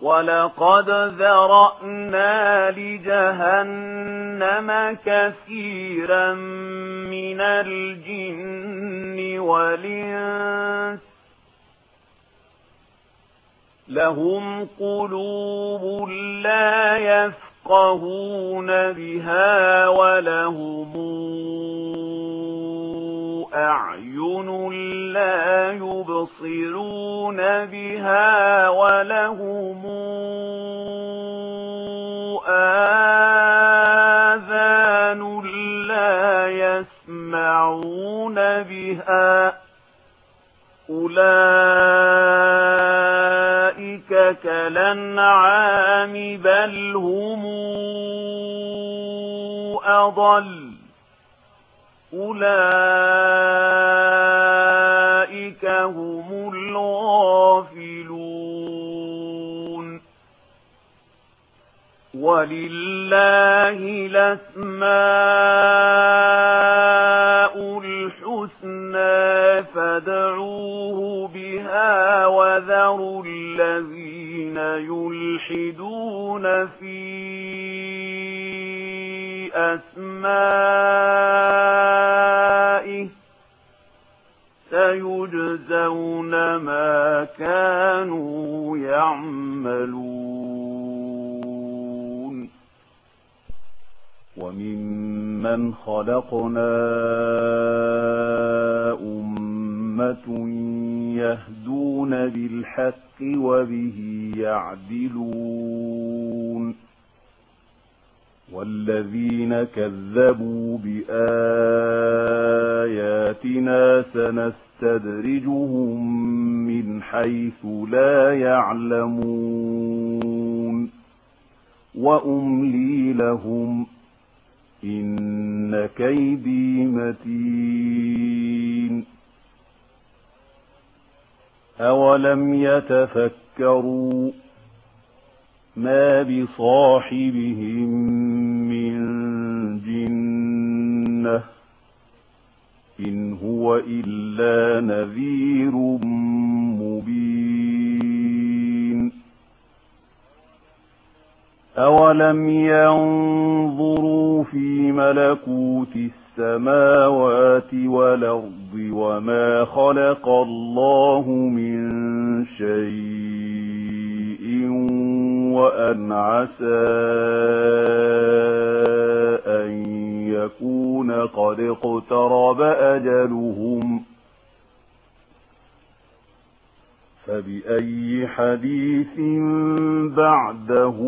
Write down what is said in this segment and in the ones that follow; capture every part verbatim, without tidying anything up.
وَلَقَدْ ذَرَأْنَا لِجَهَنَّمَ كَثِيرًا مِنَ الْجِنِّ وَالْإِنسِ لَهُمْ قُلُوبٌ لَّا يَفْقَهُونَ بِهَا وَلَهُمْ أَعْيُنٌ لَّا يُبْصِرُونَ بِهَا وَلَهُمْ آذَانٌ لَّا يَسْمَعُونَ بِهَا أُولَئِكَ كَالْأَنْعَامِ بَلْ هُمْ أَضَلُّ أُولَئِكَ هُمُ الْغَافِلُونَ وَلِلَّهِ الْأَسْمَاءُ الْحُسْنَى فَادْعُوهُ بِهَا وَذَرُوا الَّذِينَ يُلْحِدُونَ فِي أَسْمَائِهِ سَيُجْزَوْنَ مَا كَانُوا يَعْمَلُونَ وَمِمَّنْ خَلَقْنَا أُمَّةٌ يَهْدُونَ بِالْحَقِّ وَبِهِ يَعْدِلُونَ وَالَّذِينَ كَذَّبُوا بِآيَاتِنَا سَنَسْتَدْرِجُهُم مِّنْ حَيْثُ لَا يَعْلَمُونَ وَأُمْلِي لَهُمْ إِنَّ كَيْدِي مَتِينٌ أَوَلَمْ يَتَفَكَّرُوا مَا بِصَاحِبِهِم مِّن جِنَّةٍ إِنْ هُوَ إِلَّا نَذِيرٌ مُبِينٌ أَوَلَمْ يَنظُرُوا فِي مَلَكُوتِ السَّمَاوَاتِ وَالْأَرْضِ وَمَا خَلَقَ اللَّهُ مِن شَيْءٍ وَأَنْ عَسَىٰ أَن يَكُونَ قَدِ اقْتَرَبَ أَجَلُهُمْ فَبِأَيِّ حَدِيثٍ بَعْدَهُ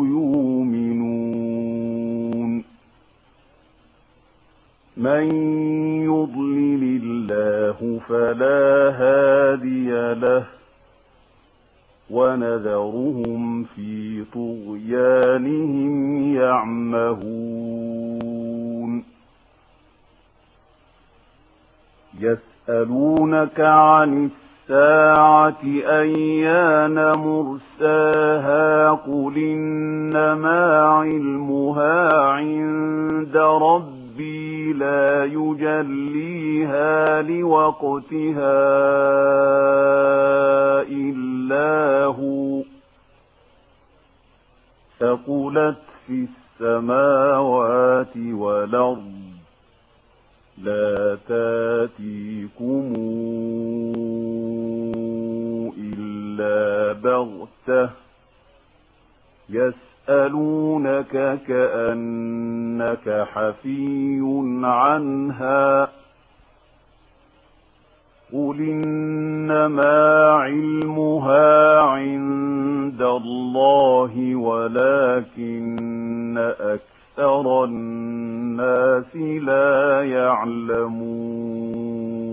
يُؤْمِنُونَ مَن يُضْلِلِ اللَّهُ فَلَا هَادِيَ لَهُ وَنَذَرُهُمْ فِي طُغْيَانِهِمْ يَعْمَهُونَ يَسْأَلُونَكَ عَنِ السَّاعَةِ أَيَّانَ مُرْسَاهَا قُلْ إِنَّمَا عِلْمُهَا عِندَ رَبِّي لَا يُجَلِّيهَا لِوَقْتِهَا إِلَّا هُوَ ثَقُلَتْ فِي السَّمَاوَاتِ وَالْأَرْضِ لَا تَأْتِيكُمْ إِلَّا بَغْتَةً يَسْأَلُونَكَ كَأَنَّكَ حَفِيٌّ عَنْهَا قُلْ إِنَّمَا عِلْمُهَا عِندَ اللَّهِ وَلَكِنَّ أَكْثَرَ النَّاسِ لَا يَعْلَمُونَ